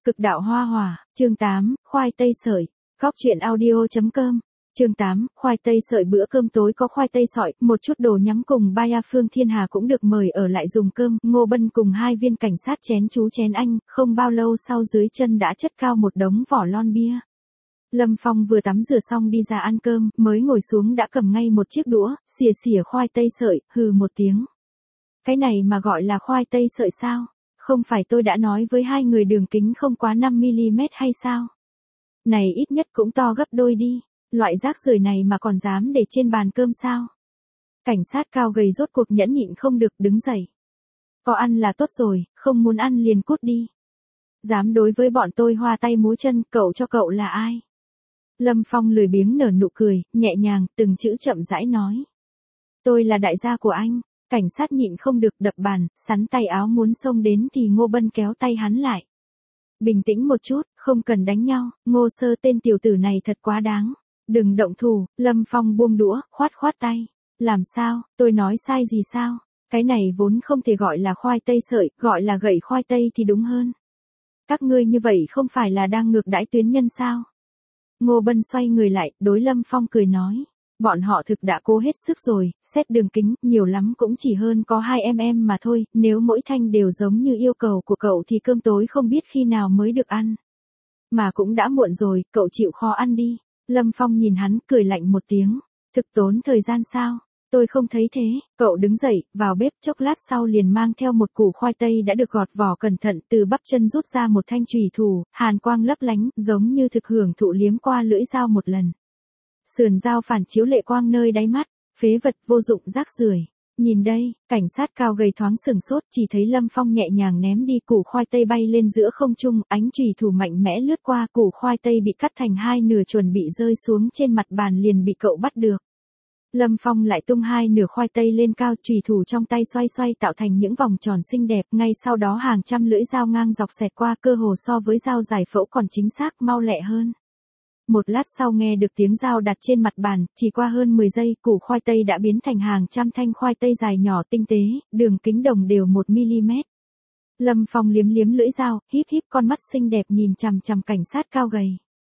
Cực đạo hoa hỏa, chương 8, khoai tây sợi. Góc truyện audio.com. Chương 8, khoai tây sợi. Bữa cơm tối có khoai tây sọi, một chút đồ nhắm cùng Baya Phương Thiên Hà cũng được mời ở lại dùng cơm. Ngô Bân cùng hai viên cảnh sát chén chú chén anh, không bao lâu sau dưới chân đã chất cao một đống vỏ lon bia. Lâm Phong vừa tắm rửa xong đi ra ăn cơm, mới ngồi xuống đã cầm ngay một chiếc đũa, xìa xìa khoai tây sợi, hừ một tiếng. Cái này mà gọi là khoai tây sợi sao? Không phải tôi đã nói với hai người đường kính không quá 5mm hay sao? Này ít nhất cũng to gấp đôi đi, loại rác rưởi này mà còn dám để trên bàn cơm sao? Cảnh sát cao gầy rốt cuộc nhẫn nhịn không được đứng dậy. Có ăn là tốt rồi, không muốn ăn liền cút đi. Dám đối với bọn tôi hoa tay múa chân, cậu cho cậu là ai? Lâm Phong lười biếng nở nụ cười, nhẹ nhàng, từng chữ chậm rãi nói. Tôi là đại gia của anh. Cảnh sát nhịn không được đập bàn, sắn tay áo muốn xông đến thì Ngô Bân kéo tay hắn lại. Bình tĩnh một chút, không cần đánh nhau, Ngô Sơ tên tiểu tử này thật quá đáng. Đừng động thủ, Lâm Phong buông đũa, khoát khoát tay. Làm sao, tôi nói sai gì sao? Cái này vốn không thể gọi là khoai tây sợi, gọi là gậy khoai tây thì đúng hơn. Các ngươi như vậy không phải là đang ngược đãi tuyến nhân sao? Ngô Bân xoay người lại, đối Lâm Phong cười nói. Bọn họ thực đã cố hết sức rồi, xét đường kính, nhiều lắm cũng chỉ hơn có 2mm mà thôi, nếu mỗi thanh đều giống như yêu cầu của cậu thì cơm tối không biết khi nào mới được ăn. Mà cũng đã muộn rồi, cậu chịu khó ăn đi. Lâm Phong nhìn hắn, cười lạnh một tiếng. Thực tốn thời gian sao? Tôi không thấy thế. Cậu đứng dậy, vào bếp, chốc lát sau liền mang theo một củ khoai tây đã được gọt vỏ cẩn thận, từ bắp chân rút ra một thanh chùy thủ, hàn quang lấp lánh, giống như thực hưởng thụ liếm qua lưỡi dao một lần. Sườn dao phản chiếu lệ quang nơi đáy mắt, phế vật vô dụng rác rưởi. Nhìn đây, cảnh sát cao gầy thoáng sừng sốt, chỉ thấy Lâm Phong nhẹ nhàng ném đi củ khoai tây bay lên giữa không trung, ánh chùy thủ mạnh mẽ lướt qua, củ khoai tây bị cắt thành hai nửa chuẩn bị rơi xuống trên mặt bàn liền bị cậu bắt được. Lâm Phong lại tung hai nửa khoai tây lên cao, chùy thủ trong tay xoay xoay tạo thành những vòng tròn xinh đẹp, ngay sau đó hàng trăm lưỡi dao ngang dọc xẹt qua, cơ hồ so với dao giải phẫu còn chính xác, mau lẹ hơn. Một lát sau nghe được tiếng dao đặt trên mặt bàn, chỉ qua hơn 10 giây, củ khoai tây đã biến thành hàng trăm thanh khoai tây dài nhỏ tinh tế, đường kính đồng đều 1mm. Lâm Phong liếm liếm lưỡi dao, híp híp con mắt xinh đẹp nhìn chằm chằm cảnh sát cao gầy.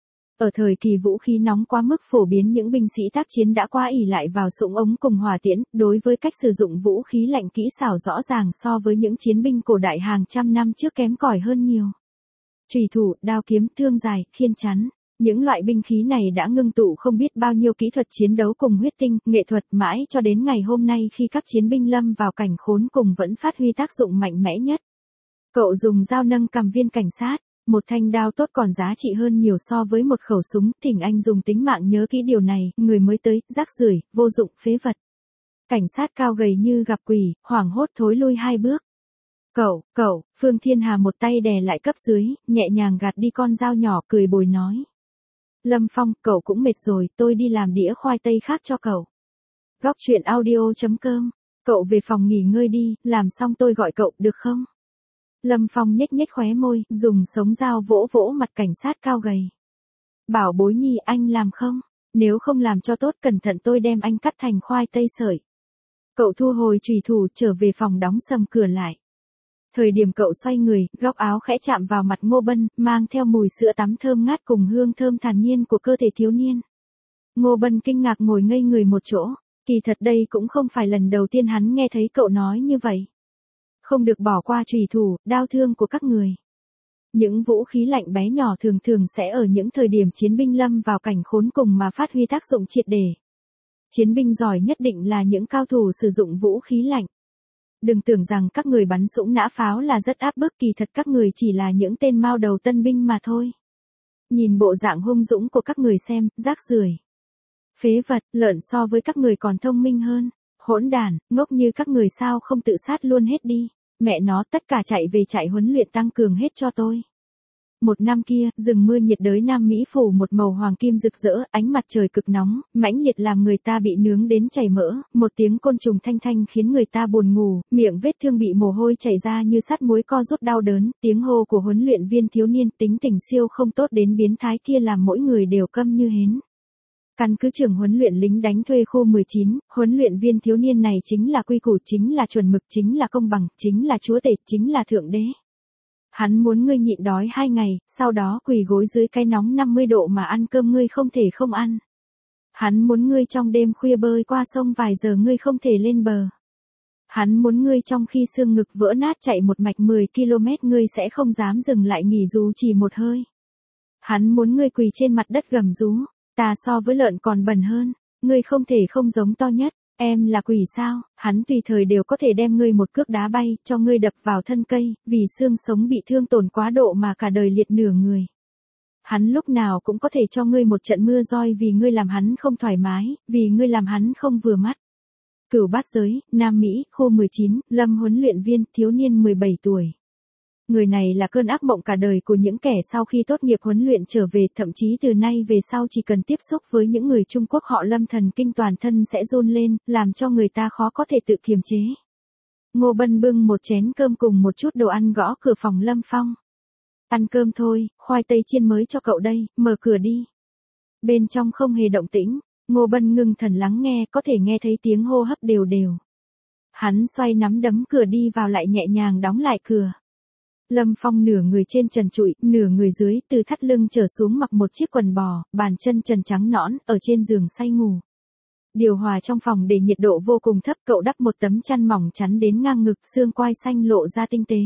Ở thời kỳ vũ khí nóng quá mức phổ biến, những binh sĩ tác chiến đã qua ỷ lại vào súng ống cùng hỏa tiễn, đối với cách sử dụng vũ khí lạnh kỹ xảo rõ ràng so với những chiến binh cổ đại hàng trăm năm trước kém cỏi hơn nhiều. Chùy thủ, đao kiếm, thương dài, khiên chắn. Những loại binh khí này đã ngưng tụ không biết bao nhiêu kỹ thuật chiến đấu cùng huyết tinh, nghệ thuật mãi cho đến ngày hôm nay khi các chiến binh lâm vào cảnh khốn cùng vẫn phát huy tác dụng mạnh mẽ nhất. Cậu dùng dao nâng cầm viên cảnh sát, một thanh đao tốt còn giá trị hơn nhiều so với một khẩu súng, thỉnh anh dùng tính mạng nhớ kỹ điều này, người mới tới, rác rưởi, vô dụng, phế vật. Cảnh sát cao gầy như gặp quỷ, hoảng hốt thối lui hai bước. Cậu, Phương Thiên Hà một tay đè lại cấp dưới, nhẹ nhàng gạt đi con dao nhỏ, cười bồi nói. Lâm Phong, cậu cũng mệt rồi, tôi đi làm đĩa khoai tây khác cho cậu. Góc truyện audio.com. Cậu về phòng nghỉ ngơi đi, làm xong tôi gọi cậu, được không? Lâm Phong nhếch nhếch khóe môi, dùng sống dao vỗ vỗ mặt cảnh sát cao gầy. Bảo bối nhi, anh làm không? Nếu không làm cho tốt, cẩn thận tôi đem anh cắt thành khoai tây sợi. Cậu thu hồi chùy thủ, trở về phòng đóng sầm cửa lại. Thời điểm cậu xoay người, góc áo khẽ chạm vào mặt Ngô Bân, mang theo mùi sữa tắm thơm ngát cùng hương thơm thản nhiên của cơ thể thiếu niên. Ngô Bân kinh ngạc ngồi ngây người một chỗ, kỳ thật đây cũng không phải lần đầu tiên hắn nghe thấy cậu nói như vậy. Không được bỏ qua chùy thủ, đao thương của các người. Những vũ khí lạnh bé nhỏ thường thường sẽ ở những thời điểm chiến binh lâm vào cảnh khốn cùng mà phát huy tác dụng triệt để. Chiến binh giỏi nhất định là những cao thủ sử dụng vũ khí lạnh. Đừng tưởng rằng các người bắn súng nã pháo là rất áp bức, kỳ thật các người chỉ là những tên mao đầu tân binh mà thôi. Nhìn bộ dạng hung dũng của các người xem, rác rưởi. Phế vật, lợn so với các người còn thông minh hơn. Hỗn đản, ngốc như các người sao không tự sát luôn hết đi. Mẹ nó, tất cả chạy về trại huấn luyện tăng cường hết cho tôi. Một năm kia, rừng mưa nhiệt đới Nam Mỹ phủ một màu hoàng kim rực rỡ, ánh mặt trời cực nóng, mãnh liệt làm người ta bị nướng đến chảy mỡ, một tiếng côn trùng thanh thanh khiến người ta buồn ngủ, miệng vết thương bị mồ hôi chảy ra như sắt muối co rút đau đớn, tiếng hô của huấn luyện viên thiếu niên tính tình siêu không tốt đến biến thái kia làm mỗi người đều câm như hến. Căn cứ trường huấn luyện lính đánh thuê khu 19, huấn luyện viên thiếu niên này chính là quy củ, chính là chuẩn mực, chính là công bằng, chính là chúa tể, chính là thượng đế. Hắn muốn ngươi nhịn đói 2 ngày, sau đó quỳ gối dưới cái nóng 50 độ mà ăn cơm ngươi không thể không ăn. Hắn muốn ngươi trong đêm khuya bơi qua sông vài giờ ngươi không thể lên bờ. Hắn muốn ngươi trong khi xương ngực vỡ nát chạy một mạch 10 km ngươi sẽ không dám dừng lại nghỉ dù chỉ một hơi. Hắn muốn ngươi quỳ trên mặt đất gầm rú, ta so với lợn còn bẩn hơn, ngươi không thể không giống to nhất, em là quỷ sao, hắn tùy thời đều có thể đem ngươi một cước đá bay, cho ngươi đập vào thân cây, vì xương sống bị thương tổn quá độ mà cả đời liệt nửa người. Hắn lúc nào cũng có thể cho ngươi một trận mưa roi vì ngươi làm hắn không thoải mái, vì ngươi làm hắn không vừa mắt. Cửu Bát Giới, Nam Mỹ, khu 19, Lâm huấn luyện viên, thiếu niên 17 tuổi. Người này là cơn ác mộng cả đời của những kẻ sau khi tốt nghiệp huấn luyện trở về, thậm chí từ nay về sau chỉ cần tiếp xúc với những người Trung Quốc họ Lâm thần kinh toàn thân sẽ run lên, làm cho người ta khó có thể tự kiềm chế. Ngô Bân bưng một chén cơm cùng một chút đồ ăn gõ cửa phòng Lâm Phong. Ăn cơm thôi, khoai tây chiên mới cho cậu đây, mở cửa đi. Bên trong không hề động tĩnh, Ngô Bân ngưng thần lắng nghe, có thể nghe thấy tiếng hô hấp đều đều. Hắn xoay nắm đấm cửa đi vào lại nhẹ nhàng đóng lại cửa. Lâm Phong nửa người trên trần trụi, nửa người dưới, từ thắt lưng trở xuống mặc một chiếc quần bò, bàn chân trần trắng nõn, ở trên giường say ngủ. Điều hòa trong phòng để nhiệt độ vô cùng thấp, cậu đắp một tấm chăn mỏng chắn đến ngang ngực, xương quai xanh lộ ra tinh tế.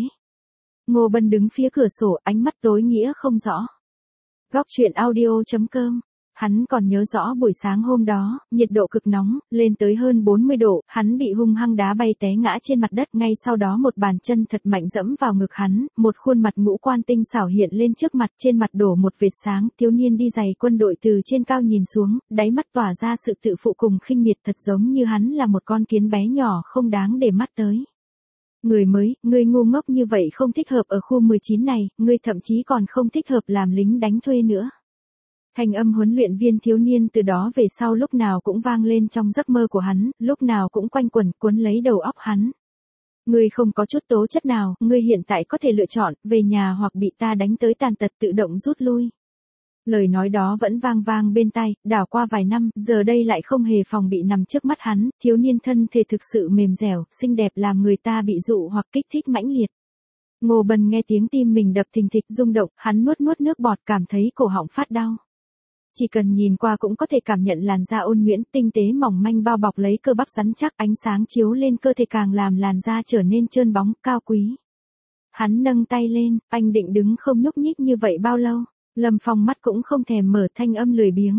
Ngô Bân đứng phía cửa sổ, ánh mắt tối nghĩa không rõ. Góc truyện audio.com. Hắn còn nhớ rõ buổi sáng hôm đó, nhiệt độ cực nóng, lên tới hơn 40 độ, hắn bị hung hăng đá bay té ngã trên mặt đất, ngay sau đó một bàn chân thật mạnh dẫm vào ngực hắn, một khuôn mặt ngũ quan tinh xảo hiện lên trước mặt, trên mặt đổ một vệt sáng, thiếu niên đi giày quân đội từ trên cao nhìn xuống, đáy mắt tỏa ra sự tự phụ cùng khinh miệt, thật giống như hắn là một con kiến bé nhỏ không đáng để mắt tới. Người mới, ngươi ngu ngốc như vậy không thích hợp ở khu 19 này, ngươi thậm chí còn không thích hợp làm lính đánh thuê nữa. Thanh âm huấn luyện viên thiếu niên từ đó về sau lúc nào cũng vang lên trong giấc mơ của hắn, lúc nào cũng quanh quẩn cuốn lấy đầu óc hắn. Ngươi không có chút tố chất nào, ngươi hiện tại có thể lựa chọn, về nhà hoặc bị ta đánh tới tàn tật tự động rút lui. Lời nói đó vẫn vang vang bên tai, đảo qua vài năm, giờ đây lại không hề phòng bị nằm trước mắt hắn, thiếu niên thân thể thực sự mềm dẻo, xinh đẹp làm người ta bị dụ hoặc kích thích mãnh liệt. Ngô Bân nghe tiếng tim mình đập thình thịch rung động, hắn nuốt nuốt nước bọt cảm thấy cổ họng phát đau. Chỉ cần nhìn qua cũng có thể cảm nhận làn da ôn nhuyễn, tinh tế mỏng manh bao bọc lấy cơ bắp rắn chắc, ánh sáng chiếu lên cơ thể càng làm làn da trở nên trơn bóng, cao quý. Hắn nâng tay lên, anh định đứng không nhúc nhích như vậy bao lâu? Lâm Phong mắt cũng không thèm mở, thanh âm lười biếng.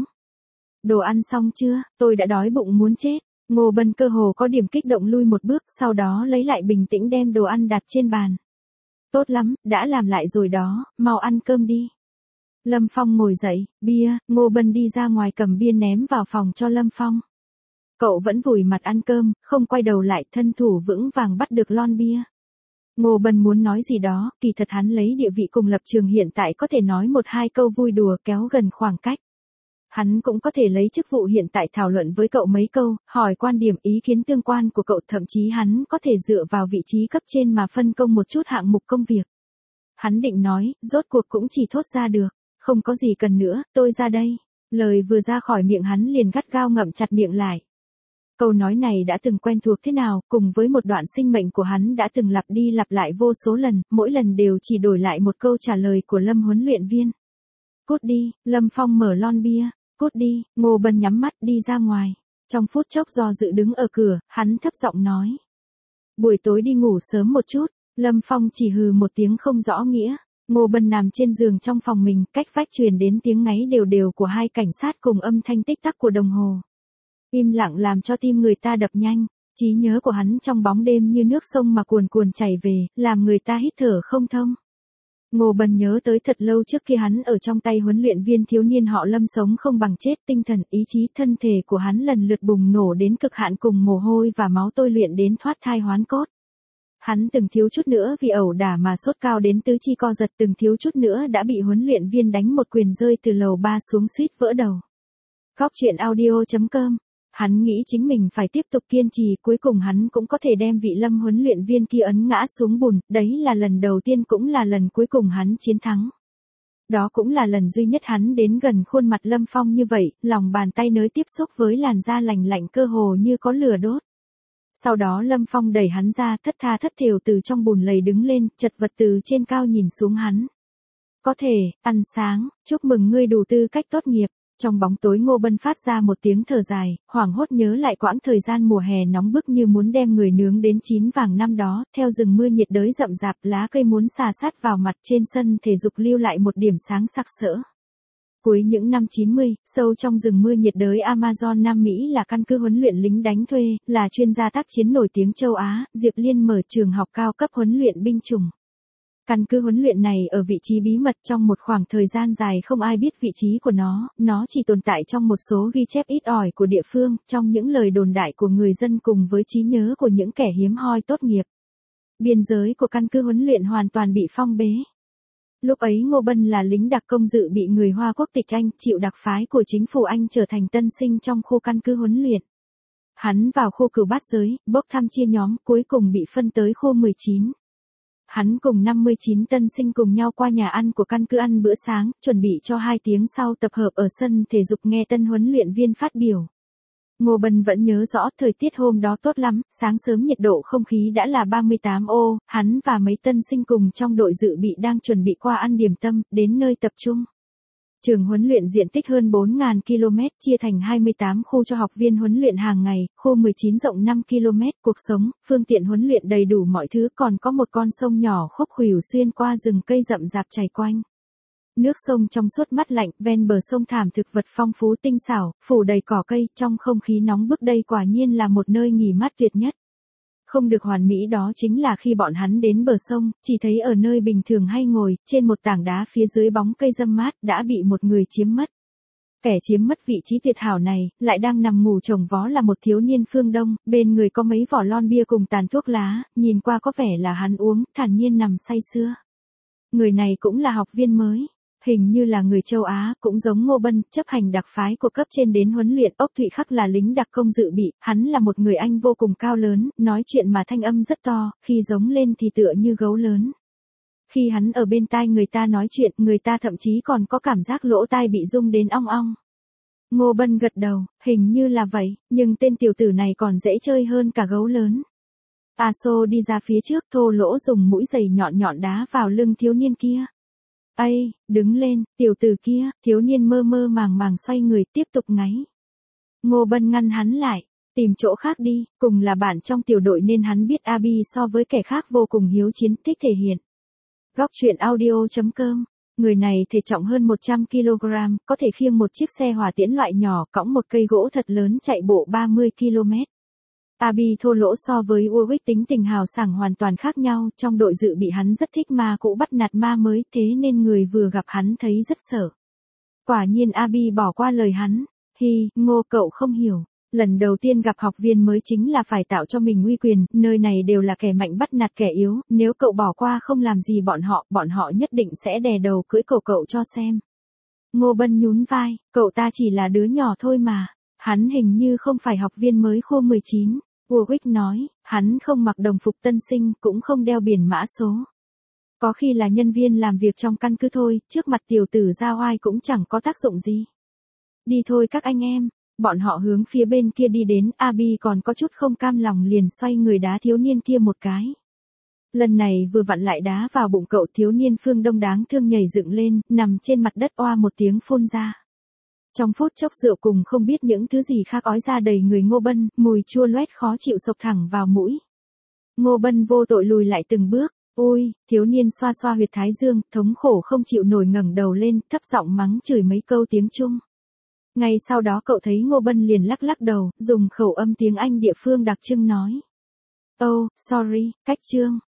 Đồ ăn xong chưa, tôi đã đói bụng muốn chết. Ngô Bân cơ hồ có điểm kích động lui một bước, sau đó lấy lại bình tĩnh đem đồ ăn đặt trên bàn. Tốt lắm, đã làm lại rồi đó, mau ăn cơm đi. Lâm Phong ngồi dậy, bia, Ngô Bân đi ra ngoài cầm bia ném vào phòng cho Lâm Phong. Cậu vẫn vùi mặt ăn cơm, không quay đầu lại, thân thủ vững vàng bắt được lon bia. Ngô Bân muốn nói gì đó, kỳ thật hắn lấy địa vị cùng lập trường hiện tại có thể nói một hai câu vui đùa kéo gần khoảng cách. Hắn cũng có thể lấy chức vụ hiện tại thảo luận với cậu mấy câu, hỏi quan điểm ý kiến tương quan của cậu, thậm chí hắn có thể dựa vào vị trí cấp trên mà phân công một chút hạng mục công việc. Hắn định nói, rốt cuộc cũng chỉ thốt ra được, không có gì cần nữa, tôi ra đây. Lời vừa ra khỏi miệng hắn liền gắt gao ngậm chặt miệng lại. Câu nói này đã từng quen thuộc thế nào, cùng với một đoạn sinh mệnh của hắn đã từng lặp đi lặp lại vô số lần, mỗi lần đều chỉ đổi lại một câu trả lời của Lâm huấn luyện viên. Cút đi, Lâm Phong mở lon bia, cút đi, Ngô Bân nhắm mắt đi ra ngoài. Trong phút chốc do dự đứng ở cửa, hắn thấp giọng nói. Buổi tối đi ngủ sớm một chút, Lâm Phong chỉ hừ một tiếng không rõ nghĩa. Ngô Bân nằm trên giường trong phòng mình, cách vách truyền đến tiếng ngáy đều đều của hai cảnh sát cùng âm thanh tích tắc của đồng hồ. Im lặng làm cho tim người ta đập nhanh, trí nhớ của hắn trong bóng đêm như nước sông mà cuồn cuồn chảy về, làm người ta hít thở không thông. Ngô Bân nhớ tới thật lâu trước khi hắn ở trong tay huấn luyện viên thiếu niên họ Lâm sống không bằng chết, tinh thần, ý chí, thân thể của hắn lần lượt bùng nổ đến cực hạn cùng mồ hôi và máu tôi luyện đến thoát thai hoán cốt. Hắn từng thiếu chút nữa vì ẩu đả mà sốt cao đến tứ chi co giật, từng thiếu chút nữa đã bị huấn luyện viên đánh một quyền rơi từ lầu 3 xuống suýt vỡ đầu. Góc truyện audio.com. Hắn nghĩ chính mình phải tiếp tục kiên trì, cuối cùng hắn cũng có thể đem vị Lâm huấn luyện viên kia ấn ngã xuống bùn, đấy là lần đầu tiên cũng là lần cuối cùng hắn chiến thắng. Đó cũng là lần duy nhất hắn đến gần khuôn mặt Lâm Phong như vậy, lòng bàn tay nới tiếp xúc với làn da lành lạnh cơ hồ như có lửa đốt. Sau đó Lâm Phong đẩy hắn ra, thất tha thất thểu từ trong bùn lầy đứng lên, chật vật từ trên cao nhìn xuống hắn. Có thể, ăn sáng, chúc mừng ngươi đủ tư cách tốt nghiệp. Trong bóng tối Ngô Bân phát ra một tiếng thở dài, hoảng hốt nhớ lại quãng thời gian mùa hè nóng bức như muốn đem người nướng đến chín vàng năm đó, theo rừng mưa nhiệt đới rậm rạp, lá cây muốn xà sát vào mặt, trên sân thể dục lưu lại một điểm sáng sặc sỡ. Cuối những năm 90, sâu trong rừng mưa nhiệt đới Amazon Nam Mỹ là căn cứ huấn luyện lính đánh thuê, là chuyên gia tác chiến nổi tiếng châu Á, Diệp Liên mở trường học cao cấp huấn luyện binh chủng. Căn cứ huấn luyện này ở vị trí bí mật trong một khoảng thời gian dài không ai biết vị trí của nó chỉ tồn tại trong một số ghi chép ít ỏi của địa phương, trong những lời đồn đại của người dân cùng với trí nhớ của những kẻ hiếm hoi tốt nghiệp. Biên giới của căn cứ huấn luyện hoàn toàn bị phong bế. Lúc ấy Ngô Bân là lính đặc công dự bị người Hoa quốc tịch Anh, chịu đặc phái của chính phủ Anh trở thành tân sinh trong khu căn cứ huấn luyện. Hắn vào khu Cửu Bát Giới, bốc thăm chia nhóm, cuối cùng bị phân tới khu 19. Hắn cùng 59 tân sinh cùng nhau qua nhà ăn của căn cứ ăn bữa sáng, chuẩn bị cho 2 tiếng sau tập hợp ở sân thể dục nghe tân huấn luyện viên phát biểu. Ngô Bân vẫn nhớ rõ thời tiết hôm đó tốt lắm, sáng sớm nhiệt độ không khí đã là 38 độ, hắn và mấy tân sinh cùng trong đội dự bị đang chuẩn bị qua ăn điểm tâm, đến nơi tập trung. Trường huấn luyện diện tích hơn 4.000 km, chia thành 28 khu cho học viên huấn luyện hàng ngày, khu 19 rộng 5 km, cuộc sống, phương tiện huấn luyện đầy đủ mọi thứ, còn có một con sông nhỏ khúc khuỷu xuyên qua rừng cây rậm rạp chảy quanh. Nước sông trong suốt mát lạnh, ven bờ sông thảm thực vật phong phú tinh xảo, phủ đầy cỏ cây, trong không khí nóng bức đây quả nhiên là một nơi nghỉ mát tuyệt nhất. Không được hoàn mỹ đó chính là khi bọn hắn đến bờ sông, chỉ thấy ở nơi bình thường hay ngồi, trên một tảng đá phía dưới bóng cây râm mát, đã bị một người chiếm mất. Kẻ chiếm mất vị trí tuyệt hảo này, lại đang nằm ngủ chồng vó là một thiếu niên phương Đông, bên người có mấy vỏ lon bia cùng tàn thuốc lá, nhìn qua có vẻ là hắn uống, thản nhiên nằm say sưa. Người này cũng là học viên mới. Hình như là người châu Á, cũng giống Ngô Bân, chấp hành đặc phái của cấp trên đến huấn luyện. Ốc Thụy Khắc là lính đặc công dự bị, hắn là một người Anh vô cùng cao lớn, nói chuyện mà thanh âm rất to, khi giống lên thì tựa như gấu lớn. Khi hắn ở bên tai người ta nói chuyện, người ta thậm chí còn có cảm giác lỗ tai bị rung đến ong ong. Ngô Bân gật đầu, hình như là vậy, nhưng tên tiểu tử này còn dễ chơi hơn cả gấu lớn. Aso đi ra phía trước, thô lỗ dùng mũi giày nhọn nhọn đá vào lưng thiếu niên kia. Ây, đứng lên, tiểu tử kia, thiếu niên mơ mơ màng màng xoay người tiếp tục ngáy. Ngô Bân ngăn hắn lại, tìm chỗ khác đi, cùng là bạn trong tiểu đội nên hắn biết Abi so với kẻ khác vô cùng hiếu chiến, thích thể hiện. Góc truyện audio.com, người này thể trọng hơn 100 kg, có thể khiêng một chiếc xe hỏa tiễn loại nhỏ, cõng một cây gỗ thật lớn chạy bộ 30 km. Abi thô lỗ so với Warwick tính tình hào sảng hoàn toàn khác nhau, trong đội dự bị hắn rất thích ma cũ bắt nạt ma mới, thế nên người vừa gặp hắn thấy rất sợ. Quả nhiên Abi bỏ qua lời hắn, Ngô cậu không hiểu, lần đầu tiên gặp học viên mới chính là phải tạo cho mình uy quyền, nơi này đều là kẻ mạnh bắt nạt kẻ yếu, nếu cậu bỏ qua không làm gì bọn họ nhất định sẽ đè đầu cưỡi cổ cậu cho xem. Ngô Bân nhún vai, cậu ta chỉ là đứa nhỏ thôi mà, hắn hình như không phải học viên mới khu 19. Warwick nói, hắn không mặc đồng phục tân sinh, cũng không đeo biển mã số. Có khi là nhân viên làm việc trong căn cứ thôi, trước mặt tiểu tử ra oai cũng chẳng có tác dụng gì. Đi thôi các anh em, bọn họ hướng phía bên kia đi đến, Abi còn có chút không cam lòng liền xoay người đá thiếu niên kia một cái. Lần này vừa vặn lại đá vào bụng cậu, thiếu niên phương Đông đáng thương nhảy dựng lên, nằm trên mặt đất oa một tiếng phun ra. Trong phút chốc rượu cùng không biết những thứ gì khác ói ra đầy người Ngô Bân, mùi chua loét khó chịu xộc thẳng vào mũi. Ngô Bân vô tội lùi lại từng bước, ôi, thiếu niên xoa xoa huyệt thái dương, thống khổ không chịu nổi ngẩng đầu lên, thấp giọng mắng chửi mấy câu tiếng Trung. Ngay sau đó cậu thấy Ngô Bân liền lắc lắc đầu, dùng khẩu âm tiếng Anh địa phương đặc trưng nói. Oh, sorry, cách chương.